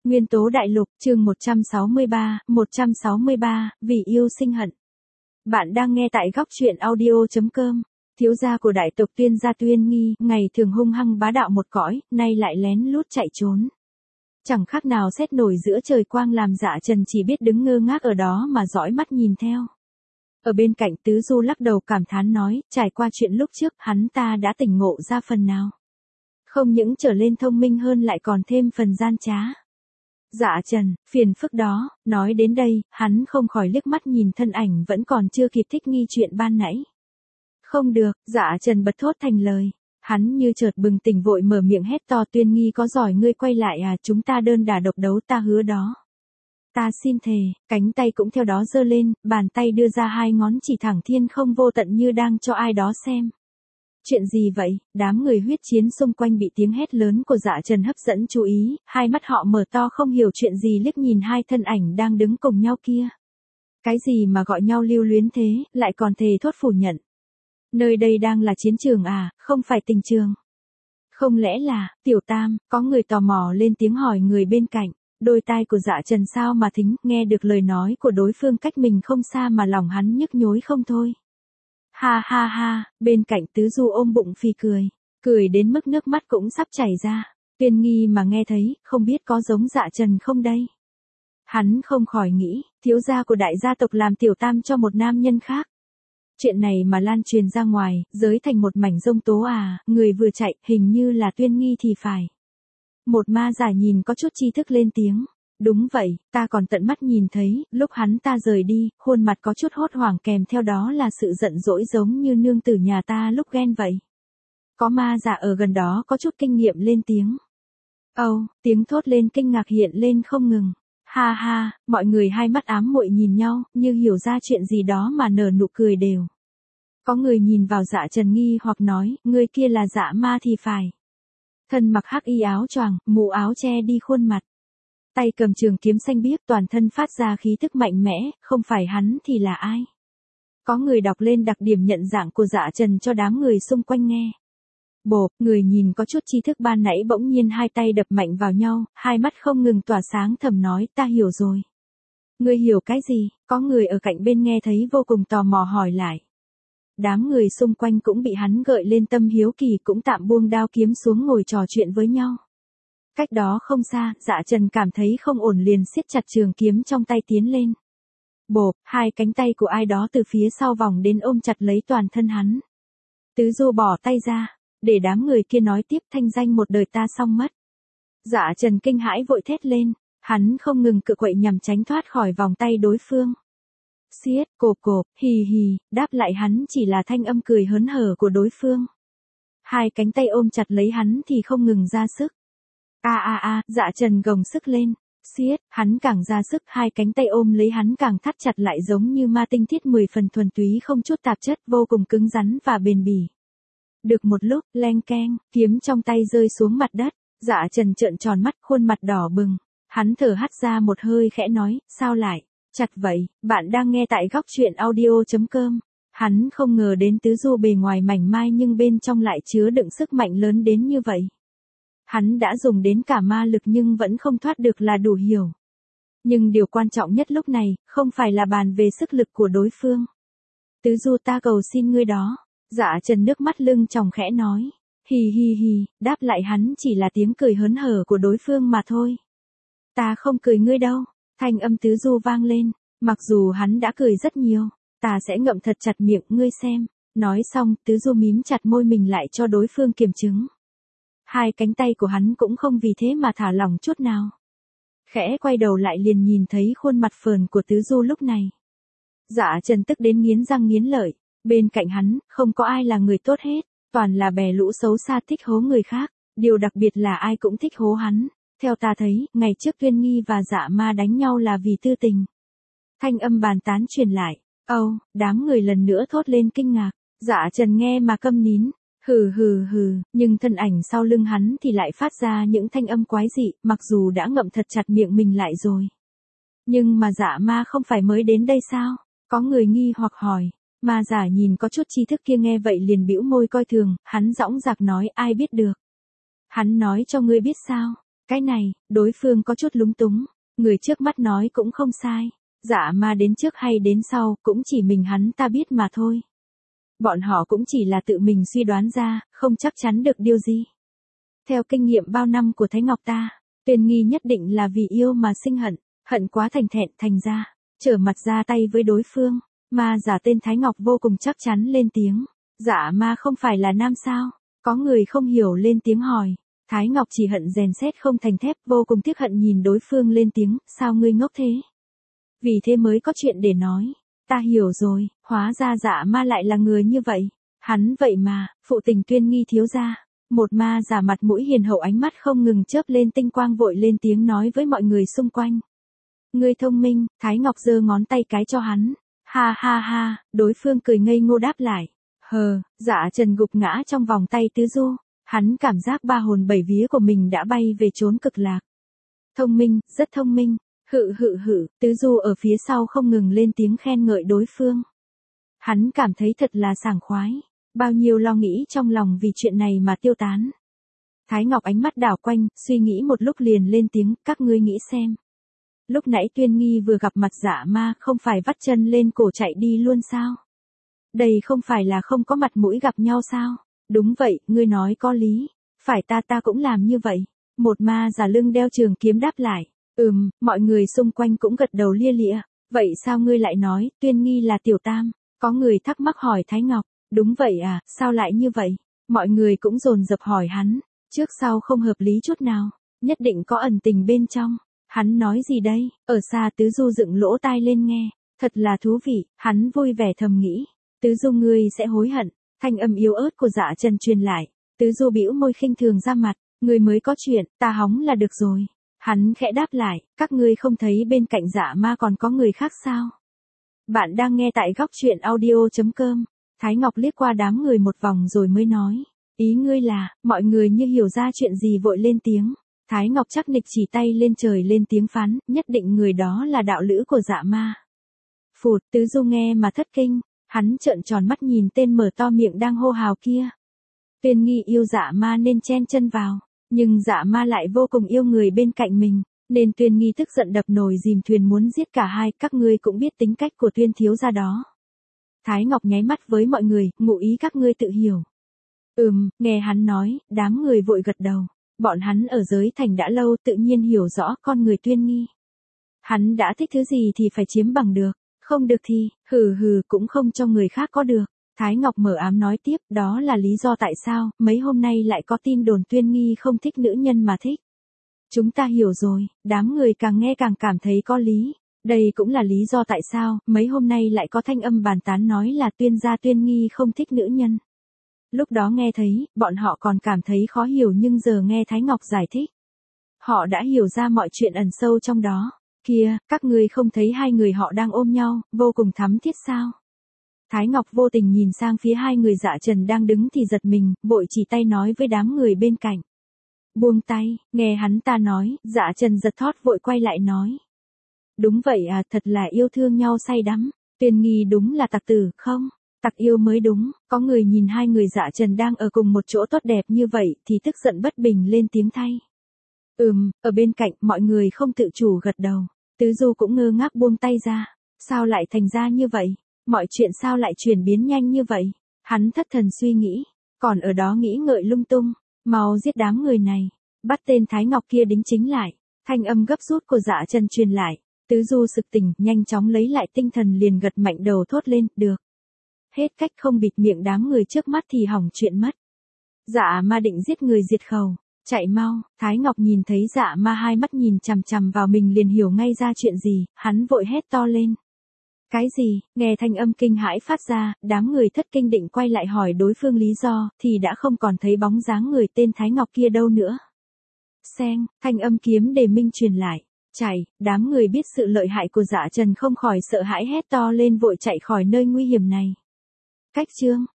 Nguyên tố đại lục, chương 163, vì yêu sinh hận. Bạn đang nghe tại góc truyện audio.com. Thiếu gia của đại tộc Tuyên gia Tuyên Nghi, ngày thường hung hăng bá đạo một cõi, nay lại lén lút chạy trốn. Chẳng khác nào sét nổi giữa trời quang làm Dạ Trần chỉ biết đứng ngơ ngác ở đó mà dõi mắt nhìn theo. Ở bên cạnh Tứ Du lắc đầu cảm thán nói, trải qua chuyện lúc trước, hắn ta đã tỉnh ngộ ra phần nào. Không những trở lên thông minh hơn lại còn thêm phần gian trá. Dạ Trần, phiền phức đó, nói đến đây, hắn không khỏi liếc mắt nhìn thân ảnh vẫn còn chưa kịp thích nghi chuyện ban nãy. Không được, Dạ Trần bật thốt thành lời. Hắn như chợt bừng tỉnh vội mở miệng hét to, Tuyên Nghi có giỏi ngươi quay lại à, chúng ta đơn đả độc đấu, ta hứa đó. Ta xin thề, cánh tay cũng theo đó giơ lên, bàn tay đưa ra hai ngón chỉ thẳng thiên không vô tận như đang cho ai đó xem. Chuyện gì vậy? Đám người huyết chiến xung quanh bị tiếng hét lớn của Dạ Trần hấp dẫn chú ý, hai mắt họ mở to không hiểu chuyện gì liếc nhìn hai thân ảnh đang đứng cùng nhau kia. Cái gì mà gọi nhau lưu luyến thế, lại còn thề thốt phủ nhận. Nơi đây đang là chiến trường à, không phải tình trường. Không lẽ là, Tiểu Tam, có người tò mò lên tiếng hỏi người bên cạnh. Đôi tai của Dạ Trần sao mà thính, nghe được lời nói của đối phương cách mình không xa mà lòng hắn nhức nhối không thôi. Ha ha ha, bên cạnh Tứ Du ôm bụng phì cười đến mức nước mắt cũng sắp chảy ra. Tuyên Nghi mà nghe thấy, không biết có giống Dạ Trần không đây. Hắn không khỏi nghĩ, thiếu gia của đại gia tộc làm tiểu tam cho một nam nhân khác. Chuyện này mà lan truyền ra ngoài, giới thành một mảnh giông tố à, người vừa chạy, hình như là Tuyên Nghi thì phải. Một ma giả nhìn có chút tri thức lên tiếng. Đúng vậy, ta còn tận mắt nhìn thấy, lúc hắn ta rời đi, khuôn mặt có chút hốt hoảng kèm theo đó là sự giận dỗi giống như nương tử nhà ta lúc ghen vậy. Có ma giả ở gần đó có chút kinh nghiệm lên tiếng. Tiếng thốt lên kinh ngạc hiện lên không ngừng. Ha ha, mọi người hai mắt ám muội nhìn nhau, như hiểu ra chuyện gì đó mà nở nụ cười đều. Có người nhìn vào Dạ Trần nghi hoặc nói, người kia là Dạ Ma thì phải. Thân mặc hắc y áo choàng, mũ áo che đi khuôn mặt. Tay cầm trường kiếm xanh biếc, toàn thân phát ra khí thức mạnh mẽ, không phải hắn thì là ai? Có người đọc lên đặc điểm nhận dạng của Dạ Trần cho đám người xung quanh nghe. Bộp, người nhìn có chút tri thức ban nãy bỗng nhiên hai tay đập mạnh vào nhau, hai mắt không ngừng tỏa sáng thầm nói, ta hiểu rồi. Ngươi hiểu cái gì? Có người ở cạnh bên nghe thấy vô cùng tò mò hỏi lại. Đám người xung quanh cũng bị hắn gợi lên tâm hiếu kỳ cũng tạm buông đao kiếm xuống ngồi trò chuyện với nhau. Cách đó không xa, Dạ Trần cảm thấy không ổn liền siết chặt trường kiếm trong tay tiến lên. Bộp, hai cánh tay của ai đó từ phía sau vòng đến ôm chặt lấy toàn thân hắn. Tứ Du bỏ tay ra, để đám người kia nói tiếp, thanh danh một đời ta xong mất. Dạ Trần kinh hãi vội thét lên, hắn không ngừng cự quậy nhằm tránh thoát khỏi vòng tay đối phương. Xiết, cộp, hì hì, đáp lại hắn chỉ là thanh âm cười hớn hở của đối phương. Hai cánh tay ôm chặt lấy hắn thì không ngừng ra sức. Dạ Trần gồng sức lên, xiết, hắn càng ra sức, hai cánh tay ôm lấy hắn càng thắt chặt lại giống như ma tinh thiết 10 phần thuần túy không chút tạp chất, vô cùng cứng rắn và bền bỉ. Được một lúc, leng keng, kiếm trong tay rơi xuống mặt đất, Dạ Trần trợn tròn mắt, khuôn mặt đỏ bừng. Hắn thở hắt ra một hơi khẽ nói, sao lại, chặt vậy, bạn đang nghe tại góc truyện audio.com. Hắn không ngờ đến Tứ Du bề ngoài mảnh mai nhưng bên trong lại chứa đựng sức mạnh lớn đến như vậy. Hắn đã dùng đến cả ma lực nhưng vẫn không thoát được là đủ hiểu. Nhưng điều quan trọng nhất lúc này, không phải là bàn về sức lực của đối phương. Tứ Du ta cầu xin ngươi đó. Dạ Trần nước mắt lưng tròng khẽ nói. Hì hì hì, đáp lại hắn chỉ là tiếng cười hớn hở của đối phương mà thôi. Ta không cười ngươi đâu. Thanh âm Tứ Du vang lên. Mặc dù hắn đã cười rất nhiều. Ta sẽ ngậm thật chặt miệng ngươi xem. Nói xong, Tứ Du mím chặt môi mình lại cho đối phương kiểm chứng. Hai cánh tay của hắn cũng không vì thế mà thả lỏng chút nào. Khẽ quay đầu lại liền nhìn thấy khuôn mặt phờn của Tứ Du lúc này. Dạ Trần tức đến nghiến răng nghiến lợi. Bên cạnh hắn, không có ai là người tốt hết. Toàn là bè lũ xấu xa thích hố người khác. Điều đặc biệt là ai cũng thích hố hắn. Theo ta thấy, ngày trước Tuyên Nghi và Dạ Ma đánh nhau là vì tư tình. Thanh âm bàn tán truyền lại. Đám người lần nữa thốt lên kinh ngạc. Dạ Trần nghe mà câm nín. Hừ, nhưng thân ảnh sau lưng hắn thì lại phát ra những thanh âm quái dị, mặc dù đã ngậm thật chặt miệng mình lại rồi. Nhưng mà Dạ Ma không phải mới đến đây sao? Có người nghi hoặc hỏi. Ma giả nhìn có chút tri thức kia nghe vậy liền bĩu môi coi thường, hắn dõng dạc nói ai biết được. Hắn nói cho ngươi biết sao? Cái này, đối phương có chút lúng túng, người trước mắt nói cũng không sai. Dạ ma đến trước hay đến sau, cũng chỉ mình hắn ta biết mà thôi. Bọn họ cũng chỉ là tự mình suy đoán ra, không chắc chắn được điều gì. Theo kinh nghiệm bao năm của Thái Ngọc ta, Tuyên Nghi nhất định là vì yêu mà sinh hận, hận quá thành thẹn thành ra, trở mặt ra tay với đối phương. Ma giả tên Thái Ngọc vô cùng chắc chắn lên tiếng. Dạ ma không phải là nam sao? Có người không hiểu lên tiếng hỏi. Thái Ngọc chỉ hận rèn sét không thành thép, vô cùng tiếc hận nhìn đối phương lên tiếng, sao ngươi ngốc thế? Vì thế mới có chuyện để nói. Ta hiểu rồi, hóa ra dạ ma lại là người như vậy. Hắn vậy mà, phụ tình Tuyên Nghi thiếu gia. Một ma giả mặt mũi hiền hậu, ánh mắt không ngừng chớp lên tinh quang, vội lên tiếng nói với mọi người xung quanh. Ngươi thông minh. Thái Ngọc giơ ngón tay cái cho hắn. Ha ha ha, đối phương cười ngây ngô đáp lại. Dạ Trần gục ngã trong vòng tay Tứ Du. Hắn cảm giác ba hồn bảy vía của mình đã bay về chốn cực lạc. Thông minh, rất thông minh. Tứ Du ở phía sau không ngừng lên tiếng khen ngợi đối phương. Hắn cảm thấy thật là sảng khoái. Bao nhiêu lo nghĩ trong lòng vì chuyện này mà tiêu tán. Thái Ngọc ánh mắt đảo quanh, suy nghĩ một lúc liền lên tiếng, các ngươi nghĩ xem. Lúc nãy Tuyên Nghi vừa gặp mặt dạ ma, không phải vắt chân lên cổ chạy đi luôn sao? Đây không phải là không có mặt mũi gặp nhau sao? Đúng vậy, ngươi nói có lý. Phải ta cũng làm như vậy. Một ma giả lưng đeo trường kiếm đáp lại. Mọi người xung quanh cũng gật đầu lia lịa. Vậy sao ngươi lại nói, Tuyên Nghi là tiểu tam? Có người thắc mắc hỏi Thái Ngọc. Đúng vậy à, sao lại như vậy? Mọi người cũng dồn dập hỏi hắn. Trước sau không hợp lý chút nào. Nhất định có ẩn tình bên trong. Hắn nói gì đây? Ở xa Tứ Du dựng lỗ tai lên nghe. Thật là thú vị, hắn vui vẻ thầm nghĩ. Tứ Du ngươi sẽ hối hận. Thanh âm yếu ớt của Dạ Trần truyền lại. Tứ Du bĩu môi khinh thường ra mặt. Ngươi mới có chuyện, ta hóng là được rồi. Hắn khẽ đáp lại, các ngươi không thấy bên cạnh dạ ma còn có người khác sao? Bạn đang nghe tại góc truyện audio.com. Thái Ngọc liếc qua đám người một vòng rồi mới nói. Ý ngươi là, mọi người như hiểu ra chuyện gì vội lên tiếng. Thái Ngọc chắc nịch chỉ tay lên trời lên tiếng phán, nhất định người đó là đạo lữ của dạ ma. Phụt, Tứ Du nghe mà thất kinh, hắn trợn tròn mắt nhìn tên mở to miệng đang hô hào kia. Tuyên Nghi yêu dạ ma nên chen chân vào, nhưng dạ ma lại vô cùng yêu người bên cạnh mình, nên Tuyên Nghi tức giận đập nồi dìm thuyền muốn giết cả hai, các ngươi cũng biết tính cách của Tuyên thiếu gia đó. Thái Ngọc nháy mắt với mọi người, ngụ ý các ngươi tự hiểu. Nghe hắn nói, đám người vội gật đầu. Bọn hắn ở giới thành đã lâu, tự nhiên hiểu rõ con người Tuyên Nghi. Hắn đã thích thứ gì thì phải chiếm bằng được, không được thì, cũng không cho người khác có được. Thái Ngọc mở ám nói tiếp, đó là lý do tại sao, mấy hôm nay lại có tin đồn Tuyên Nghi không thích nữ nhân mà thích. Chúng ta hiểu rồi, đám người càng nghe càng cảm thấy có lý. Đây cũng là lý do tại sao, mấy hôm nay lại có thanh âm bàn tán nói là Tuyên gia Tuyên Nghi không thích nữ nhân. Lúc đó nghe thấy, bọn họ còn cảm thấy khó hiểu, nhưng giờ nghe Thái Ngọc giải thích. Họ đã hiểu ra mọi chuyện ẩn sâu trong đó. Kìa, các ngươi không thấy hai người họ đang ôm nhau, vô cùng thắm thiết sao? Thái Ngọc vô tình nhìn sang phía hai người Dạ Trần đang đứng thì giật mình, vội chỉ tay nói với đám người bên cạnh. Buông tay, nghe hắn ta nói, Dạ Trần giật thót vội quay lại nói. Đúng vậy à, thật là yêu thương nhau say đắm. Tuyên Nghi đúng là tặc tử, không? Tặc yêu mới đúng. Có người nhìn hai người Dạ Trần đang ở cùng một chỗ tốt đẹp như vậy thì tức giận bất bình lên tiếng thay. Ở bên cạnh mọi người không tự chủ gật đầu. Tứ Du cũng ngơ ngác buông tay ra. Sao lại thành ra như vậy? Mọi chuyện sao lại chuyển biến nhanh như vậy? Hắn thất thần suy nghĩ. Còn ở đó nghĩ ngợi lung tung. Mau giết đám người này. Bắt tên Thái Ngọc kia đính chính lại. Thanh âm gấp rút của Dạ Trần truyền lại. Tứ Du sực tỉnh, nhanh chóng lấy lại tinh thần liền gật mạnh đầu thốt lên, được. Hết cách không bịt miệng đám người trước mắt thì hỏng chuyện mất. Dạ ma định giết người diệt khẩu. Chạy mau. Thái Ngọc nhìn thấy dạ ma hai mắt nhìn chằm chằm vào mình liền hiểu ngay ra chuyện gì, hắn vội hét to lên. Cái gì? Nghe thanh âm kinh hãi phát ra, đám người thất kinh định quay lại hỏi đối phương lý do, thì đã không còn thấy bóng dáng người tên Thái Ngọc kia đâu nữa. Xeng, thanh âm kiếm đề minh truyền lại. Chạy, đám người biết sự lợi hại của Dạ Trần không khỏi sợ hãi hét to lên vội chạy khỏi nơi nguy hiểm này. Cách chương